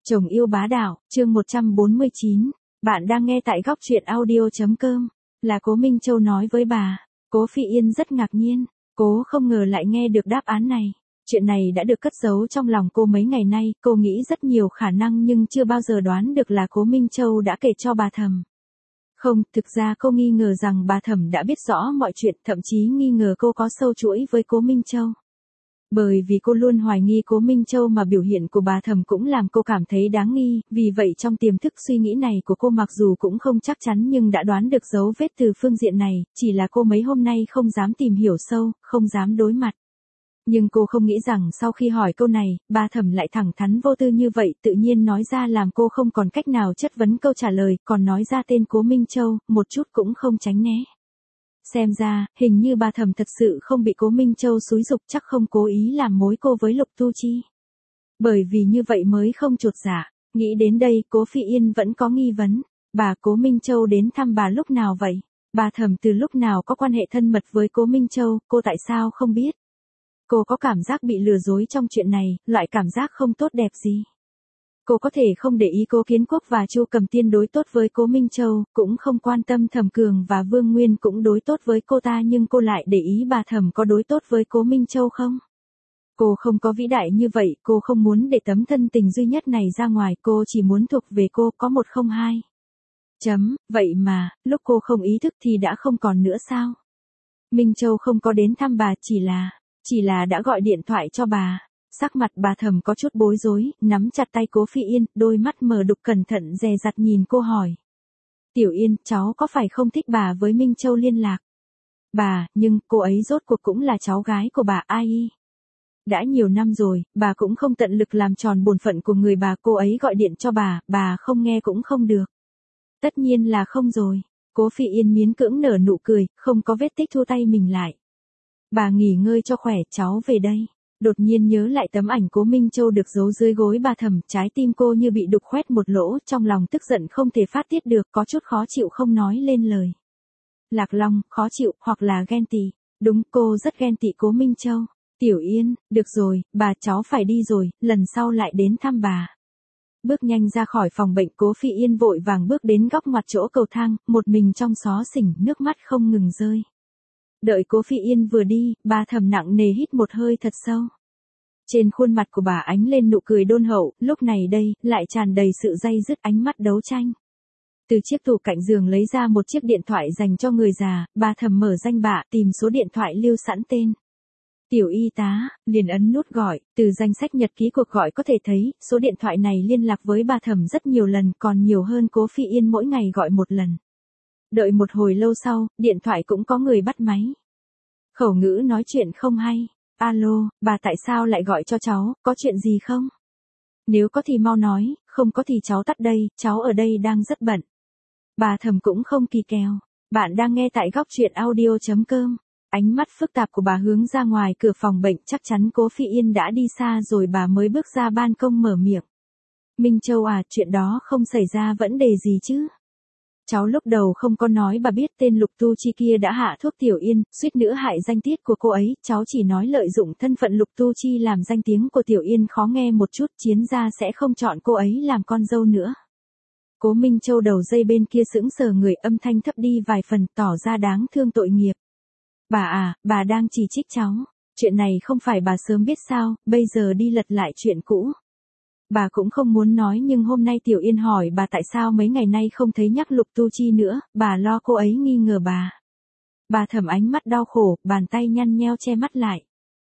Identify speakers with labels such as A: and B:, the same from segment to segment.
A: Chồng yêu bá đạo, chương 149. Bạn đang nghe tại góc truyện audio.com. Là Cố Minh Châu nói với bà. Cố Phi Yên rất ngạc nhiên. Cô không ngờ lại nghe được đáp án này. Chuyện này đã được cất giấu trong lòng cô mấy ngày nay. Cô nghĩ rất nhiều khả năng nhưng chưa bao giờ đoán được là Cố Minh Châu đã kể cho bà Thầm. Không, thực ra cô nghi ngờ rằng bà Thầm đã biết rõ mọi chuyện, thậm chí nghi ngờ cô có sâu chuỗi với Cố Minh Châu. Bởi vì cô luôn hoài nghi Cố Minh Châu mà biểu hiện của bà Thầm cũng làm cô cảm thấy đáng nghi, vì vậy trong tiềm thức suy nghĩ này của cô mặc dù cũng không chắc chắn nhưng đã đoán được dấu vết từ phương diện này, chỉ là cô mấy hôm nay không dám tìm hiểu sâu, không dám đối mặt. Nhưng cô không nghĩ rằng sau khi hỏi câu này, bà Thầm lại thẳng thắn vô tư như vậy, tự nhiên nói ra làm cô không còn cách nào chất vấn câu trả lời, còn nói ra tên Cố Minh Châu, một chút cũng không tránh né. Xem ra, hình như bà Thầm thật sự không bị Cố Minh Châu xúi giục, chắc không cố ý làm mối cô với Lục Tu Chi. Bởi vì như vậy mới không chột dạ. Nghĩ đến đây, Cố Phi Yên vẫn có nghi vấn. Bà Cố Minh Châu đến thăm bà lúc nào vậy? Bà Thầm từ lúc nào có quan hệ thân mật với Cố Minh Châu, cô tại sao không biết? Cô có cảm giác bị lừa dối trong chuyện này, loại cảm giác không tốt đẹp gì. Cô có thể không để ý Cố Kiến Quốc và Chu Cầm Tiên đối tốt với Cố Minh Châu, cũng không quan tâm Thẩm Cường và Vương Nguyên cũng đối tốt với cô ta, nhưng cô lại để ý bà Thầm có đối tốt với Cố Minh Châu không? Cô không có vĩ đại như vậy, cô không muốn để tấm thân tình duy nhất này ra ngoài, cô chỉ muốn thuộc về cô, có một không hai. Vậy mà, lúc cô không ý thức thì đã không còn nữa sao? Minh Châu không có đến thăm bà, chỉ là đã gọi điện thoại cho bà. Sắc mặt bà Thầm có chút bối rối, nắm chặt tay Cố Phi Yên, đôi mắt mờ đục cẩn thận dè dặt nhìn cô hỏi. Tiểu Yên, cháu có phải không thích bà với Minh Châu liên lạc? Bà, nhưng cô ấy rốt cuộc cũng là cháu gái của bà ai? Đã nhiều năm rồi, bà cũng không tận lực làm tròn bổn phận của người bà, cô ấy gọi điện cho bà không nghe cũng không được. Tất nhiên là không rồi. Cố Phi Yên miễn cưỡng nở nụ cười, không có vết tích thu tay mình lại. Bà nghỉ ngơi cho khỏe, cháu về đây. Đột nhiên nhớ lại tấm ảnh Cố Minh Châu được giấu dưới gối bà Thầm, trái tim cô như bị đục khoét một lỗ, trong lòng tức giận không thể phát tiết được, có chút khó chịu không nói lên lời. Lạc Long, khó chịu, hoặc là ghen tị. Đúng, cô rất ghen tị Cố Minh Châu. Tiểu Yên, được rồi, bà cháu phải đi rồi, lần sau lại đến thăm bà. Bước nhanh ra khỏi phòng bệnh, Cố Phi Yên vội vàng bước đến góc ngoặt chỗ cầu thang, một mình trong xó xỉnh, nước mắt không ngừng rơi. Đợi Cố Phi Yên vừa đi, bà Thầm nặng nề hít một hơi thật sâu. Trên khuôn mặt của bà ánh lên nụ cười đôn hậu, lúc này đây, lại tràn đầy sự day dứt, ánh mắt đấu tranh. Từ chiếc tủ cạnh giường lấy ra một chiếc điện thoại dành cho người già, bà Thầm mở danh bạ, tìm số điện thoại lưu sẵn tên. Tiểu y tá, liền ấn nút gọi, từ danh sách nhật ký cuộc gọi có thể thấy, số điện thoại này liên lạc với bà Thầm rất nhiều lần, còn nhiều hơn Cố Phi Yên mỗi ngày gọi một lần. Đợi một hồi lâu sau, điện thoại cũng có người bắt máy. Khẩu ngữ nói chuyện không hay. Alo, bà tại sao lại gọi cho cháu, có chuyện gì không? Nếu có thì mau nói, không có thì cháu tắt đây, cháu ở đây đang rất bận. Bà Thầm cũng không kỳ kèo. Bạn đang nghe tại góc truyện audio.com. Ánh mắt phức tạp của bà hướng ra ngoài cửa phòng bệnh, chắc chắn Cố Phi Yên đã đi xa rồi, bà mới bước ra ban công mở miệng. Minh Châu à, chuyện đó không xảy ra vấn đề gì chứ? Cháu lúc đầu không có nói bà biết tên Lục Tu Chi kia đã hạ thuốc Tiểu Yên, suýt nữa hại danh tiết của cô ấy, cháu chỉ nói lợi dụng thân phận Lục Tu Chi làm danh tiếng của Tiểu Yên khó nghe một chút, Chiến gia sẽ không chọn cô ấy làm con dâu nữa. Cố Minh Châu đầu dây bên kia sững sờ người, âm thanh thấp đi vài phần, tỏ ra đáng thương tội nghiệp. Bà à, bà đang chỉ trích cháu, chuyện này không phải bà sớm biết sao, bây giờ đi lật lại chuyện cũ. Bà cũng không muốn nói nhưng hôm nay Tiểu Yên hỏi bà tại sao mấy ngày nay không thấy nhắc Lục Tu Chi nữa, bà lo cô ấy nghi ngờ bà. Bà Thầm ánh mắt đau khổ, bàn tay nhăn nheo che mắt lại.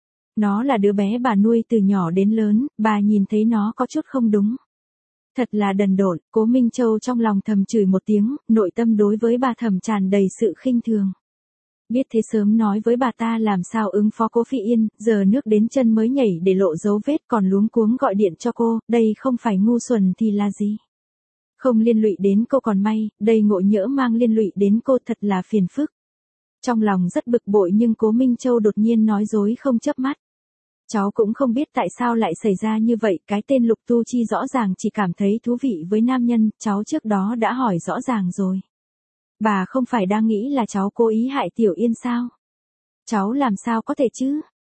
A: Nó là đứa bé bà nuôi từ nhỏ đến lớn, bà nhìn thấy nó có chút không đúng. Thật là đần độn, Cố Minh Châu trong lòng thầm chửi một tiếng, nội tâm đối với bà Thầm tràn đầy sự khinh thường. Biết thế sớm nói với bà ta làm sao ứng phó Cố Phi Yên, giờ nước đến chân mới nhảy để lộ dấu vết, còn luống cuống gọi điện cho cô, đây không phải ngu xuẩn thì là gì? Không liên lụy đến cô còn may, đây ngộ nhỡ mang liên lụy đến cô thật là phiền phức. Trong lòng rất bực bội nhưng Cố Minh Châu đột nhiên nói dối không chớp mắt. Cháu cũng không biết tại sao lại xảy ra như vậy, cái tên Lục Tu Chi rõ ràng chỉ cảm thấy thú vị với nam nhân, cháu trước đó đã hỏi rõ ràng rồi. Bà không phải đang nghĩ là cháu cố ý hại Tiểu Yên sao? Cháu làm sao có thể chứ?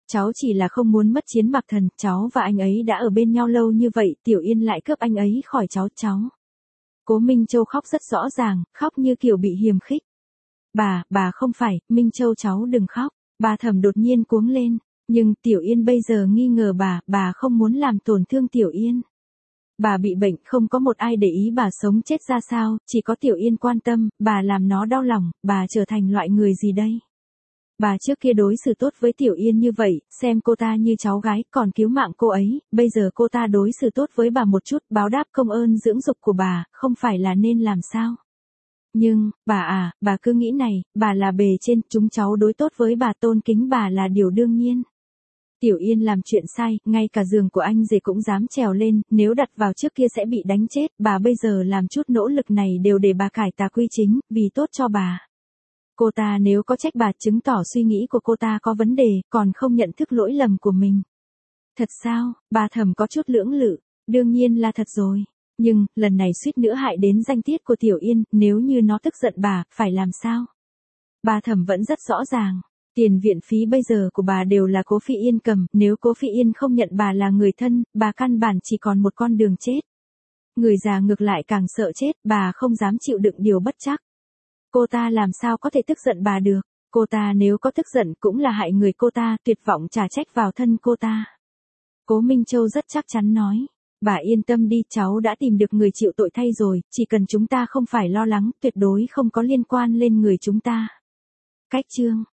A: cháu chỉ là không muốn mất Chiến Mặc Thần, cháu và anh ấy đã ở bên nhau lâu như vậy, Tiểu Yên lại cướp anh ấy khỏi cháu. Cố Minh Châu khóc rất rõ ràng, khóc như kiểu bị hiềm khích. Bà không phải, Minh Châu cháu đừng khóc. Bà Thẩm đột nhiên cuống lên, nhưng Tiểu Yên bây giờ nghi ngờ bà không muốn làm tổn thương Tiểu Yên. Bà bị bệnh, không có một ai để ý bà sống chết ra sao, chỉ có Tiểu Yên quan tâm, bà làm nó đau lòng, bà trở thành loại người gì đây? Bà trước kia đối xử tốt với Tiểu Yên như vậy, xem cô ta như cháu gái, còn cứu mạng cô ấy, bây giờ cô ta đối xử tốt với bà một chút, báo đáp công ơn dưỡng dục của bà, không phải là nên làm sao? Nhưng, bà cứ nghĩ này, bà là bề trên, chúng cháu đối tốt với bà, tôn kính bà là điều đương nhiên. Tiểu Yên làm chuyện sai, ngay cả giường của anh rể cũng dám trèo lên, nếu đặt vào trước kia sẽ bị đánh chết, bà bây giờ làm chút nỗ lực này đều để bà cải tà quy chính, vì tốt cho bà. Cô ta nếu có trách bà, chứng tỏ suy nghĩ của cô ta có vấn đề, còn không nhận thức lỗi lầm của mình. Thật sao? Bà Thẩm có chút lưỡng lự, đương nhiên là thật rồi. Nhưng, lần này suýt nữa hại đến danh tiết của Tiểu Yên, nếu như nó tức giận bà, phải làm sao? Bà Thẩm vẫn rất rõ ràng. Tiền viện phí bây giờ của bà đều là Cố Phi Yên cầm, nếu Cố Phi Yên không nhận bà là người thân, bà căn bản chỉ còn một con đường chết. Người già ngược lại càng sợ chết, bà không dám chịu đựng điều bất trắc. Cô ta làm sao có thể tức giận bà được, cô ta nếu có tức giận cũng là hại người cô ta, tuyệt vọng trả trách vào thân cô ta. Cố Minh Châu rất chắc chắn nói, bà yên tâm đi, cháu đã tìm được người chịu tội thay rồi, chỉ cần chúng ta không phải lo lắng, tuyệt đối không có liên quan lên người chúng ta. Cách chương